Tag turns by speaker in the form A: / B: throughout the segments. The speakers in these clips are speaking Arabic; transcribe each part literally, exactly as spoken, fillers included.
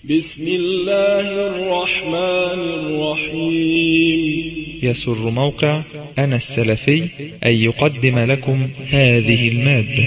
A: بسم الله الرحمن الرحيم.
B: يسر موقع أنا السلفي أن يقدم لكم هذه المادة.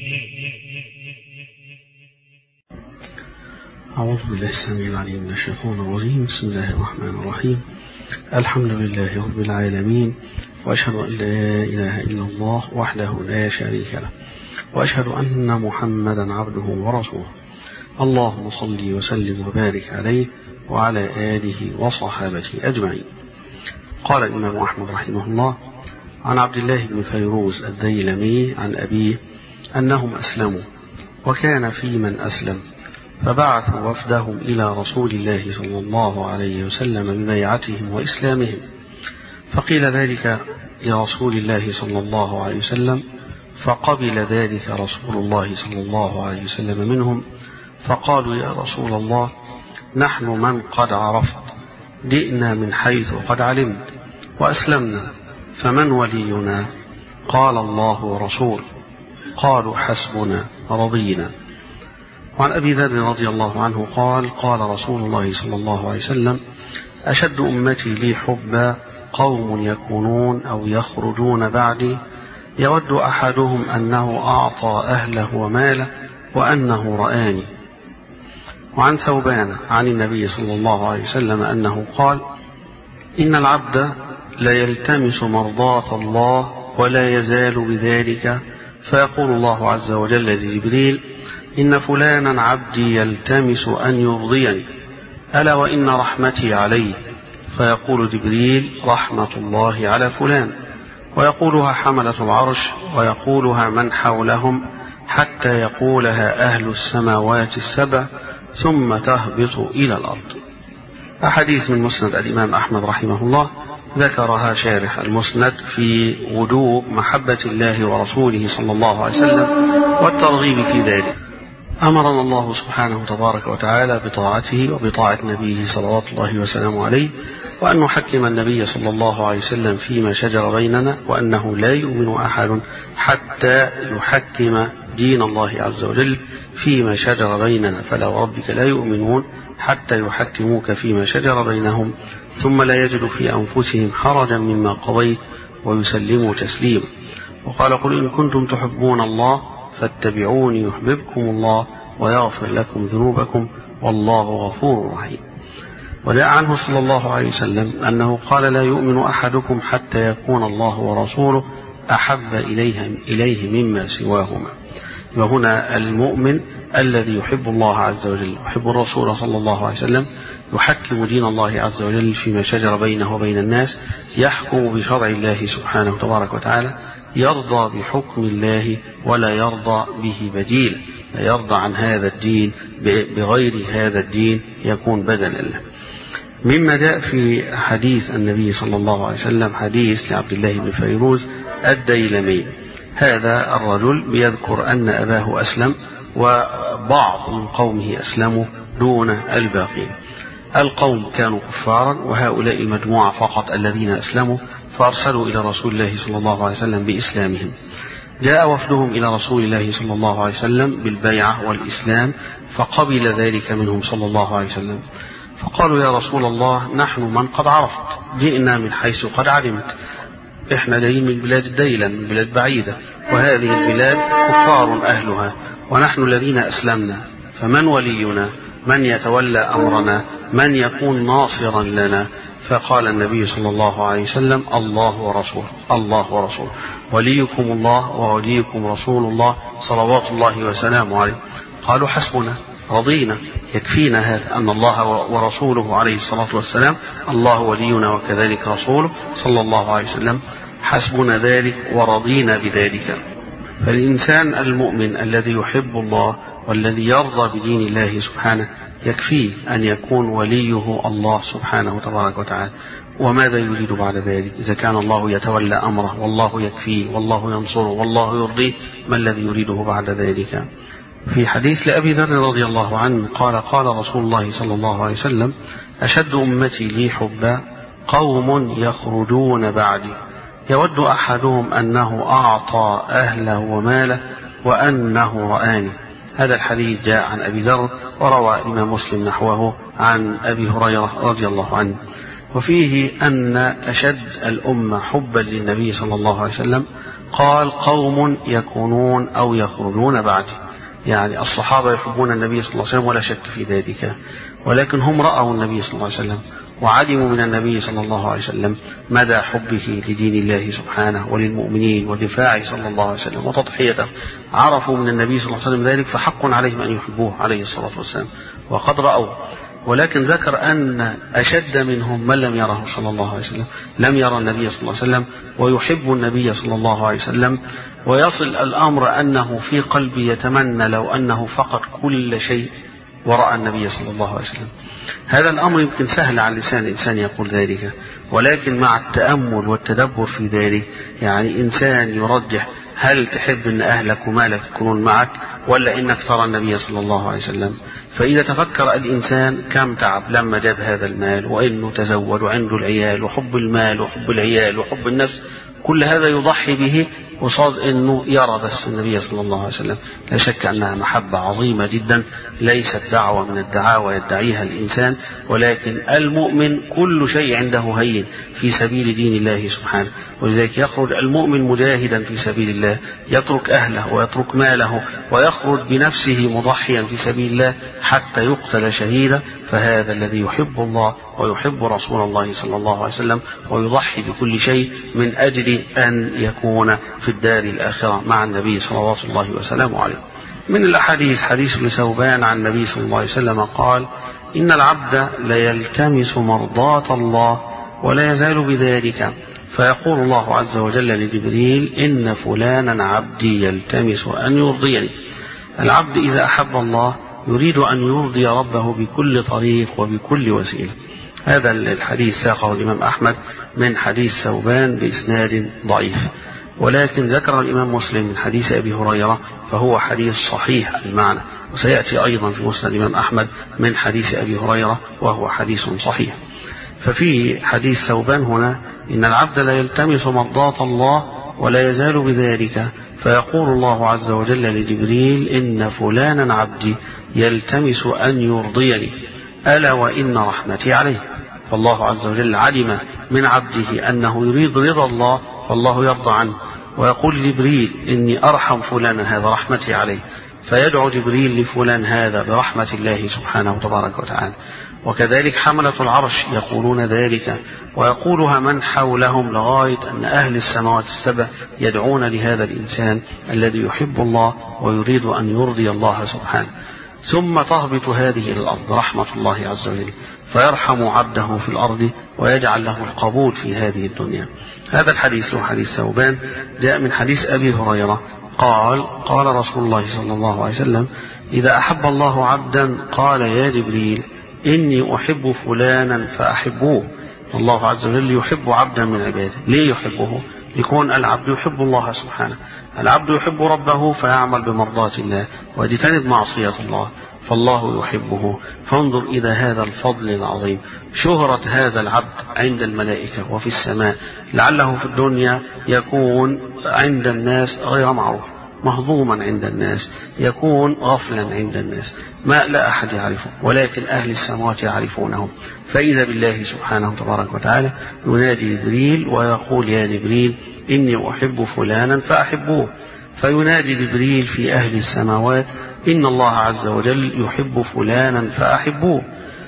C: أعوذ بالله السميع العليم من الشيطان الرجيم. بسم الله الرحمن الرحيم. الحمد لله رب العالمين، وأشهد أن لا إله إلا الله وحده لا شريك له، وأشهد أن محمدا عبده ورسوله. اللهم صل وسلم وبارك عليه وعلى آله وصحابته أجمعين. قال الإمام أحمد رحمه الله عن عبد الله بن فيروز الديلمي عن أبيه أنهم أسلموا، وكان في من أسلم، فبعثوا وفدهم إلى رسول الله صلى الله عليه وسلم ببيعتهم وإسلامهم، فقيل ذلك لرسول الله صلى الله عليه وسلم، فقبل ذلك رسول الله صلى الله عليه وسلم منهم، فقالوا يا رسول الله نحن من قد عرفت، جئنا من حيث قد علمت وأسلمنا، فمن ولينا؟ قال الله ورسوله. قالوا حسبنا رضينا. وعن أبي ذر رضي الله عنه قال قال رسول الله صلى الله عليه وسلم أشد أمتي لي حبا قوم يكونون أو يخرجون بعدي يود أحدهم أنه أعطى أهله وماله وأنه رآني. وعن ثوبان عن النبي صلى الله عليه وسلم أنه قال إن العبد لا يلتمس مرضاة الله ولا يزال بذلك، فيقول الله عز وجل لجبريل إن فلانا عبدي يلتمس أن يرضيني، ألا وإن رحمتي عليه، فيقول جبريل رحمة الله على فلان، ويقولها حملة العرش ويقولها من حولهم حتى يقولها أهل السماوات السبع ثم تهبط إلى الأرض. أحاديث من مسند الإمام أحمد رحمه الله ذكرها شارح المسند في وجوب محبة الله ورسوله صلى الله عليه وسلم والترغيب في ذلك. أمرنا الله سبحانه تبارك وتعالى بطاعته وبطاعة نبيه صلوات الله وسلامه عليه، وأن نحكم النبي صلى الله عليه وسلم فيما شجر بيننا، وأنه لا يؤمن أحد حتى يحكم دين الله عز وجل فيما شجر بيننا، فلا وربك لا يؤمنون حتى يحكموك فيما شجر بينهم ثم لا يجدوا في أنفسهم حرجا مما قضيت ويسلموا تسليما. وقال قل إن كنتم تحبون الله فاتبعوني يحببكم الله ويغفر لكم ذنوبكم والله غفور رحيم. وجاء عنه صلى الله عليه وسلم أنه قال لا يؤمن أحدكم حتى يكون الله ورسوله أحب إليه, إليه مما سواهما. وهنا المؤمن الذي يحب الله عز وجل يحب الرسول صلى الله عليه وسلم يحكم دين الله عز وجل فيما شجر بينه وبين الناس، يحكم بشرع الله سبحانه تبارك وتعالى، يرضى بحكم الله ولا يرضى به بديلا، لا يرضى عن هذا الدين بغير هذا الدين يكون بدلا له. مما جاء في حديث النبي صلى الله عليه وسلم حديث لعبد الله بن فيروز الديلمي، هذا الرجل بيذكر أن أباه أسلم وبعض من قومه أسلموا دون الباقين. القوم كانوا كفارا وهؤلاء المجموعة فقط الذين أسلموا، فأرسلوا إلى رسول الله صلى الله عليه وسلم بإسلامهم. جاء وفدهم إلى رسول الله صلى الله عليه وسلم بالبيعة والإسلام، فقبل ذلك منهم صلى الله عليه وسلم، فقالوا يا رسول الله نحن من قد عرفت، جئنا من حيث قد علمت، إحنا جايين من بلاد الديلة، من بلاد بعيدة، وهذه البلاد كفار أهلها، ونحن الذين أسلمنا، فمن ولينا؟ من يتولى أمرنا؟ من يكون ناصرا لنا؟ فقال النبي صلى الله عليه وسلم الله ورسوله الله ورسوله وليكم الله ووليكم رسول الله صلوات الله وسلامه عليه. قالوا حسبنا رضينا، يكفينا هذا أن الله ورسوله عليه الصلاة والسلام الله ولينا وكذلك رسوله صلى الله عليه وسلم، حسبنا ذلك ورضينا بذلك. فالإنسان المؤمن الذي يحب الله والذي يرضى بدين الله سبحانه يكفيه أن يكون وليه الله سبحانه تبارك وتعالى. وماذا يريد بعد ذلك؟ إذا كان الله يتولى أمره والله يكفيه والله ينصره والله يرضيه، ما الذي يريده بعد ذلك؟ في حديث لأبي ذر رضي الله عنه قال قال رسول الله صلى الله عليه وسلم أشد أمتي لي حبا قوم يخرجون بعدي يود أحدهم أنه أعطى أهله وماله وأنه رآني، هذا الحديث جاء عن أبي ذر، وروى الإمام مسلم نحوه عن أبي هريرة رضي الله عنه. وفيه أن أشد الأمة حبا للنبي صلى الله عليه وسلم قال قوم يكونون أو يخرجون بعده، يعني الصحابة يحبون النبي صلى الله عليه وسلم ولا شك في ذلك، ولكن هم رأوا النبي صلى الله عليه وسلم وعلموا من النبي صلى الله عليه وسلم مدى حبه لدين الله سبحانه وللمؤمنين ودفاعه صلى الله عليه وسلم وتضحيته، عرفوا من النبي صلى الله عليه وسلم ذلك، فحق عليهم أن يحبوه عليه الصلاة والسلام وقد رأوا. ولكن ذكر أن أشد منهم من لم يره صلى الله عليه وسلم، لم يرى النبي صلى الله عليه وسلم ويحب النبي صلى الله عليه وسلم، ويصل الأمر أنه في قلبه يتمنى لو أنه فقد كل شيء ورأى النبي صلى الله عليه وسلم. هذا الأمر يمكن سهل على لسان الإنسان يقول ذلك، ولكن مع التأمل والتدبر في ذلك يعني إنسان يرجح هل تحب أن أهلك ومالك يكونون معك ولا إنك ترى النبي صلى الله عليه وسلم. فإذا تفكر الإنسان كم تعب لما جاب هذا المال، وإنه تزوج وعنده العيال وحب المال وحب العيال وحب النفس، كل هذا يضحي به وصاد أنه يرى بس النبي صلى الله عليه وسلم. لا شك أنها محبة عظيمة جدا، ليست دعوة من الدعاوى يدعيها الإنسان، ولكن المؤمن كل شيء عنده هين في سبيل دين الله سبحانه، ولذلك يخرج المؤمن مجاهدا في سبيل الله، يترك أهله ويترك ماله ويخرج بنفسه مضحيا في سبيل الله حتى يقتل شهيدا. فهذا الذي يحب الله ويحب رسول الله صلى الله عليه وسلم ويضحي بكل شيء من أجل أن يكون في الدار الآخرة مع النبي صلوات الله وسلامه عليه. من الأحاديث حديث لثوبان عن النبي صلى الله عليه وسلم قال: إن العبد ليلتمس مرضاة الله ولا يزال بذلك، فيقول الله عز وجل لجبريل: إن فلانا عبدي يلتمس أن يرضيني. العبد إذا أحب الله يريد أن يرضي ربه بكل طريق وبكل وسيلة. هذا الحديث ساقه الإمام أحمد من حديث ثوبان بإسناد ضعيف، ولكن ذكر الإمام مسلم من حديث أبي هريرة فهو حديث صحيح المعنى، وسيأتي أيضا في مسند الإمام أحمد من حديث أبي هريرة وهو حديث صحيح. ففي حديث ثوبان هنا: إن العبد لا يلتمس مرضاة الله ولا يزال بذلك، فيقول الله عز وجل لجبريل: إن فلانا عبدي يلتمس أن يرضيني، ألا وإن رحمتي عليه. فالله عز وجل علم من عبده أنه يريد رضا الله فالله يرضى عنه، ويقول جبريل: إني أرحم فلانا هذا رحمتي عليه، فيدعو جبريل لفلان هذا برحمة الله سبحانه وتبارك وتعالى. وكذلك حملة العرش يقولون ذلك، ويقولها من حولهم لغاية أن أهل السماوات السبع يدعون لهذا الإنسان الذي يحب الله ويريد أن يرضي الله سبحانه. ثم تهبط هذه إلى الأرض رحمة الله عز وجل، فيرحم عبده في الأرض ويجعل له القبول في هذه الدنيا. هذا الحديث له حديث ثوبان جاء من حديث أبي هريرة قال: قال رسول الله صلى الله عليه وسلم: إذا أحب الله عبدا قال يا جبريل إني أحب فلانا فأحبوه. الله عز وجل يحب عبدا من عباده. ليه يحبه؟ ليكون العبد يحب الله سبحانه. العبد يحب ربه فيعمل بمرضاة الله ويجتنب معصية الله، فالله يحبه. فانظر إلى هذا الفضل العظيم، شهرة هذا العبد عند الملائكة وفي السماء، لعله في الدنيا يكون عند الناس غير معروف، مهضوما عند الناس، يكون غفلا عند الناس، ما لا أحد يعرفه، ولكن أهل السماوات يعرفونه. فإذا بالله سبحانه تبارك وتعالى ينادي جبريل ويقول: يا جبريل إني أحب فلانا فأحبوه. فينادي جبريل في أهل السماوات: إن الله عز وجل يحب فلانا فأحبوه.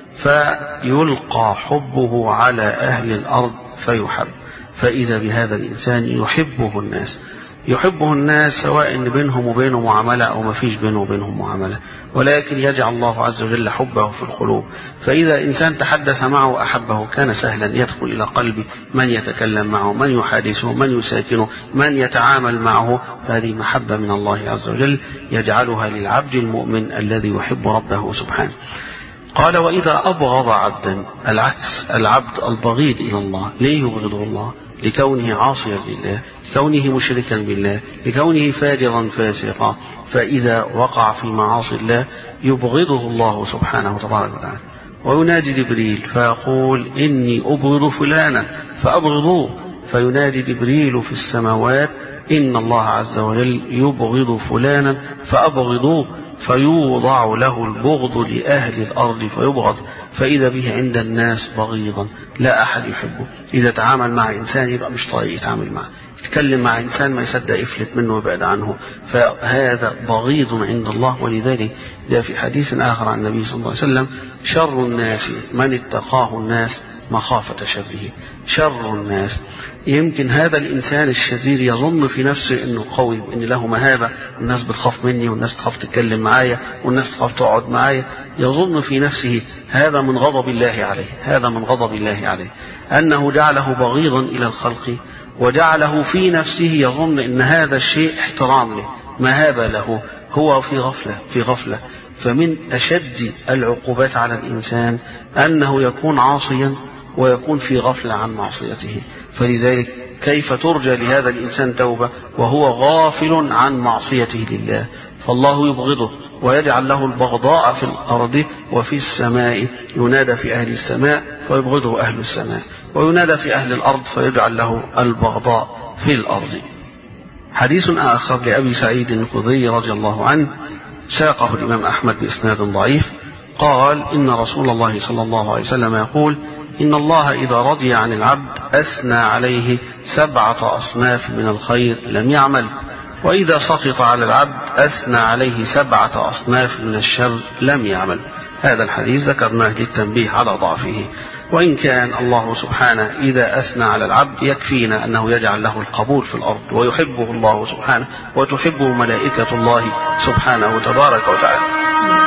C: فيلقى حبه على أهل الأرض فيحب. فإذا بهذا الإنسان يحبه الناس، يحبه الناس سواء بينهم وبينه معاملة أو ما فيش بينه وبينهم معاملة، ولكن يجعل الله عز وجل حبه في القلوب. فإذا إنسان تحدث معه أحبه كان سهلا يدخل إلى قلبه من يتكلم معه، من يحادثه، من يساكنه، من يتعامل معه. هذه محبة من الله عز وجل يجعلها للعبد المؤمن الذي يحب ربه سبحانه. قال: وإذا أبغض عبدا، العكس، العبد البغيض إلى الله. ليه يبغضه الله؟ لكونه عاصيا لله، لكونه مشركا بالله، لكونه فاجرا فاسقا. فإذا وقع في معاصي الله يبغضه الله سبحانه وتبارك وتعالى. وينادي جبريل فيقول: إني أبغض فلانا فأبغضوه. فينادي جبريل في السماوات: إن الله عز وجل يبغض فلانا فأبغضوه. فيوضع له البغض لأهل الأرض فيبغض، فإذا به عند الناس بغيضا لا أحد يحبه. إذا تعامل مع إنسان يبقى مش طايق يتعامل معه، يتكلم مع إنسان ما يصدق يفلت منه ويبعد عنه، فهذا بغيض عند الله. ولذلك جاء في حديث آخر عن النبي صلى الله عليه وسلم: شر الناس من اتقاه الناس مخافة شره. شر الناس، يمكن هذا الإنسان الشرير يظن في نفسه أنه قوي وأن له مهابة، والناس بتخاف مني والناس تخاف تتكلم معايا والناس تخاف تقعد معايا، يظن في نفسه هذا من غضب الله عليه، هذا من غضب الله عليه، أنه جعله بغيضا إلى الخلق وجعله في نفسه يظن أن هذا الشيء احترام له، مهابة له، هو في غفلة في غفلة. فمن أشد العقوبات على الإنسان أنه يكون عاصيا ويكون في غفلة عن معصيته. فلذلك كيف ترجى لهذا الإنسان توبة وهو غافل عن معصيته لله؟ فالله يبغضه ويجعل له البغضاء في الأرض وفي السماء، ينادى في أهل السماء فيبغضه أهل السماء، وينادى في أهل الأرض فيجعل له البغضاء في الأرض. حديث آخر لأبي سعيد الخدري رضي الله عنه ساقه الإمام أحمد بإسناد ضعيف، قال: إن رسول الله صلى الله عليه وسلم يقول: إن الله إذا رضي عن العبد أثنى عليه سبعة أصناف من الخير لم يعمل، وإذا سخط على العبد أثنى عليه سبعة أصناف من الشر لم يعمل. هذا الحديث ذكرناه للتنبيه على ضعفه، وإن كان الله سبحانه إذا أثنى على العبد يكفينا أنه يجعل له القبول في الأرض ويحبه الله سبحانه وتحبه ملائكة الله سبحانه تبارك وتعالى.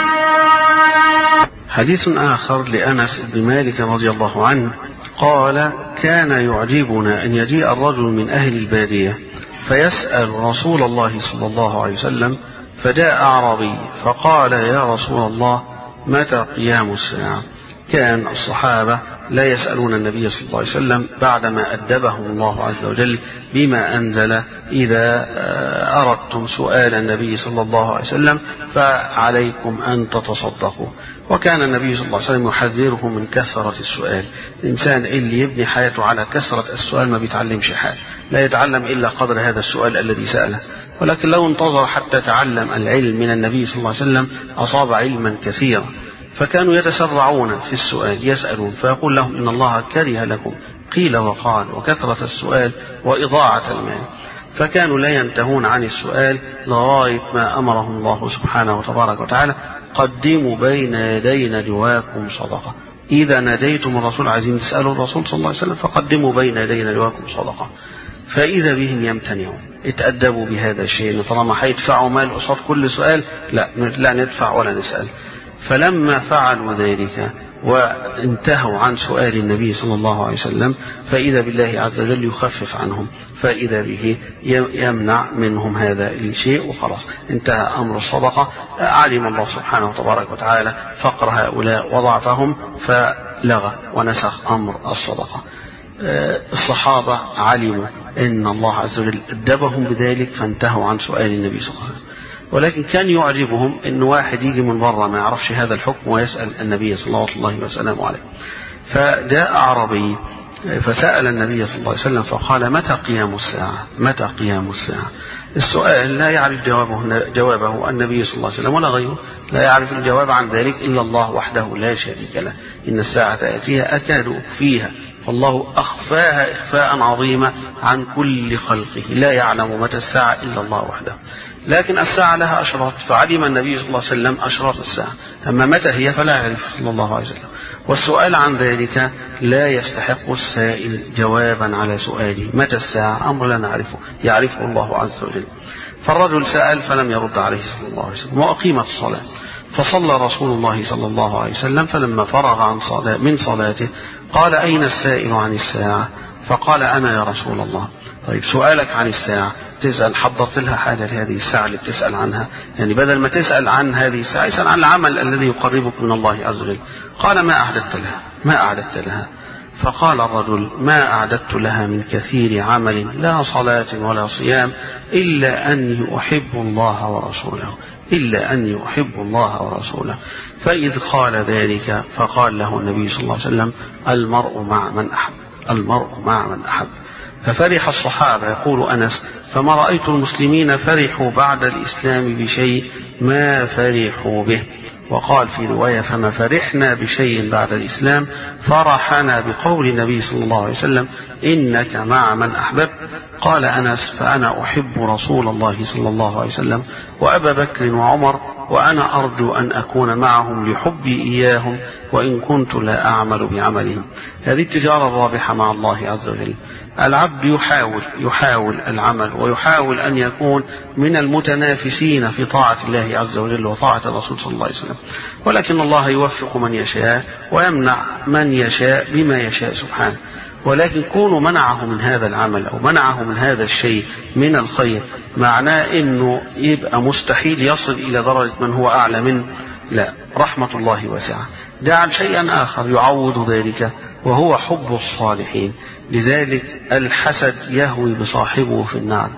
C: حديث آخر لأنس بن مالك رضي الله عنه قال: كان يعجبنا أن يجيء الرجل من أهل البادية فيسأل رسول الله صلى الله عليه وسلم، فجاء أعرابي فقال: يا رسول الله متى قيام الساعة؟ كان الصحابة لا يسألون النبي صلى الله عليه وسلم بعدما أدبهم الله عز وجل بما أنزل: إذا أردتم سؤال النبي صلى الله عليه وسلم فعليكم أن تتصدقوا. وكان النبي صلى الله عليه وسلم يحذره من كثرة السؤال. الإنسان اللي يبني حياته على كثرة السؤال ما بيتعلمش حاجة، لا يتعلم إلا قدر هذا السؤال الذي سأله. ولكن لو انتظر حتى تعلم العلم من النبي صلى الله عليه وسلم أصاب علما كثيرا. فكانوا يتسرعون في السؤال يسألون، فيقول لهم: إن الله كره لكم قيل وقال وكثرة السؤال وإضاعة المال. فكانوا لا ينتهون عن السؤال لغاية ما أمرهم الله سبحانه وتبارك وتعالى: قدموا بين يدي نجواكم صدقة. إذا ناديتم الرسول عايزين تسألوا الرسول صلى الله عليه وسلم فقدموا بين يدي نجواكم صدقة. فإذا بهم يمتنعون، اتأدبوا بهذا الشيء، طالما هيدفعوا مال قصاد كل سؤال لا لا ندفع ولا نسأل. فلما فعلوا ذلك وانتهوا عن سؤال النبي صلى الله عليه وسلم فإذا بالله عز وجل يخفف عنهم، فإذا به يمنع منهم هذا الشيء، وخلاص انتهى أمر الصدقة. علم الله سبحانه وتبارك وتعالى فقر هؤلاء وضعفهم فلغى ونسخ أمر الصدقة. الصحابة علموا أن الله عز وجل أدبهم بذلك فانتهوا عن سؤال النبي صلى الله عليه وسلم. ولكن كان يعجبهم أن واحد يجي من بره ما يعرفش هذا الحكم ويسأل النبي صلى الله عليه وسلم عليه. فجاء أعرابي فسأل النبي صلى الله عليه وسلم فقال: متى قيام الساعة؟ متى قيام الساعة؟ السؤال لا يعرف جوابه, جوابه النبي صلى الله عليه وسلم ولا غيره، لا يعرف الجواب عن ذلك إلا الله وحده لا شريك له. إن الساعة تأتيها أكاد أخفيها، فالله أخفاها إخفاء عظيما عن كل خلقه، لا يعلم متى الساعة إلا الله وحده. لكن الساعة لها أشراط، فعلم النبي صلى الله عليه وسلم أشراط الساعة، أما متى هي فلا يعرف صلى الله عليه وسلم. والسؤال عن ذلك لا يستحق السائل جوابا على سؤاله متى الساعة، أمر لا نعرفه، يعرفه الله عز وجل. فالرجل سأل فلم يرد عليه صلى الله عليه وسلم، وأقيمت الصلاة. فصلى رسول الله صلى الله عليه وسلم، فلما فرغ عن صلاة من صلاته قال: أين السائل عن الساعة؟ فقال: أنا يا رسول الله. طيب سؤالك عن الساعة تسأل حضرت لها حاجة لهذه الساعة اللي بتسأل عنها؟ يعني بدل ما تسأل عن هذه الساعة اسأل عن العمل الذي يقربك من الله عز وجل. قال: ما أعددت لها؟ ما أعددت لها؟ فقال الرجل: ما أعددت لها من كثير عمل، لا صلاة ولا صيام، إلا أني أحب الله ورسوله، إلا أني أحب الله ورسوله. فإذ قال ذلك فقال له النبي صلى الله عليه وسلم: المرء مع من أحب، المرء مع من أحب. ففرح الصحابة. يقول أنس: فما رأيت المسلمين فرحوا بعد الإسلام بشيء ما فرحوا به. وقال في رواية: فما فرحنا بشيء بعد الإسلام فرحنا بقول النبي صلى الله عليه وسلم: إنك مع من أحببت. قال أنس: فأنا أحب رسول الله صلى الله عليه وسلم وأبا بكر وعمر، وأنا أرجو أن أكون معهم لحبي إياهم وإن كنت لا أعمل بعملهم. هذه التجارة الرابحة مع الله عز وجل. العبد يحاول يحاول العمل ويحاول أن يكون من المتنافسين في طاعة الله عز وجل وطاعة الرسول صلى الله عليه وسلم، ولكن الله يوفق من يشاء ويمنع من يشاء بما يشاء سبحانه. ولكن كونه منعه من هذا العمل أو منعه من هذا الشيء من الخير معناه أنه يبقى مستحيل يصل إلى درجة من هو أعلى منه. لا، رحمة الله واسعة. جعل شيئا آخر يعوض ذلك وهو حب الصالحين. لذلك الحسد يهوي بصاحبه في النار.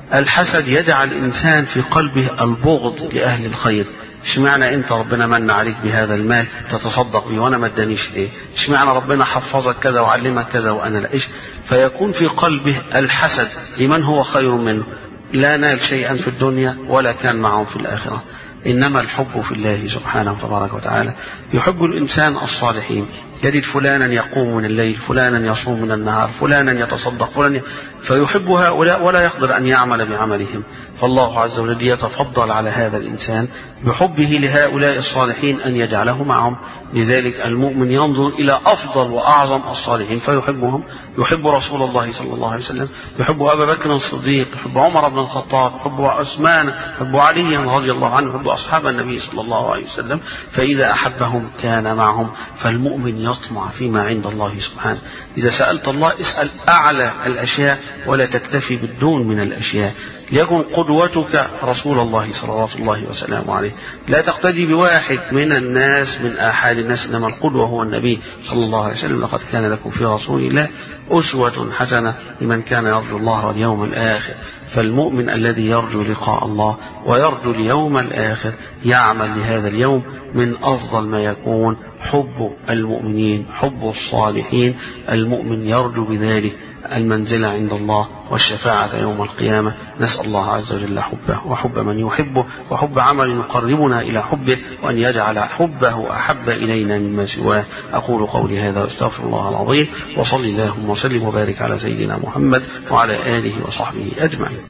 C: الحسد يجعل الإنسان في قلبه البغض لأهل الخير. اشمعنى انت ربنا من عليك بهذا المال تتصدق به وانا ما ادانيش ليه؟ اشمعنى ربنا حفظك كذا وعلمك كذا وانا لا؟ ايش؟ فيكون في قلبه الحسد لمن هو خير منه، لا نال شيئا في الدنيا ولا كان معهم في الآخرة. إنما الحب في الله سبحانه تبارك وتعالى. يحب الإنسان الصالحين، يجد فلانا يقوم من الليل، فلانا يصوم من النهار، فلانا يتصدق، فلانا، فيحب هؤلاء ولا يقدر أن يعمل بعملهم. فالله عز وجل يتفضل على هذا الإنسان بحبه لهؤلاء الصالحين أن يجعله معهم. لذلك المؤمن ينظر إلى أفضل وأعظم الصالحين فيحبهم. يحب رسول الله صلى الله عليه وسلم، يحب أبا بكر الصديق، يحب عمر بن الخطاب، يحب عثمان، يحب علي رضي الله عنه، يحب أصحاب النبي صلى الله عليه وسلم. فإذا أحبهم كان معهم. فالمؤمن يطمع فيما عند الله سبحانه. إذا سألت الله اسأل أعلى الأشياء ولا تكتفي بالدون من الأشياء. ليكن قدوتك رسول الله صلوات الله وسلامه عليه. لا تقتدي بواحد من الناس من آحاد الناس، إنما القدوة هو النبي صلى الله عليه وسلم. لقد كان لكم في رسول الله أسوة حسنة لمن كان يرجو الله واليوم الآخر. فالمؤمن الذي يرجو لقاء الله ويرجو اليوم الآخر يعمل لهذا اليوم من أفضل ما يكون حب المؤمنين، حب الصالحين. المؤمن يرجو بذلك المنزلة عند الله والشفاعة يوم القيامة. نسأل الله عز وجل حبه وحب من يحبه وحب عمل يقربنا إلى حبه، وأن يجعل حبه أحب إلينا مما سواه. أقول قولي هذا واستغفر الله العظيم، وصلي اللهم وسلم وبارك على سيدنا محمد وعلى آله وصحبه أجمعين.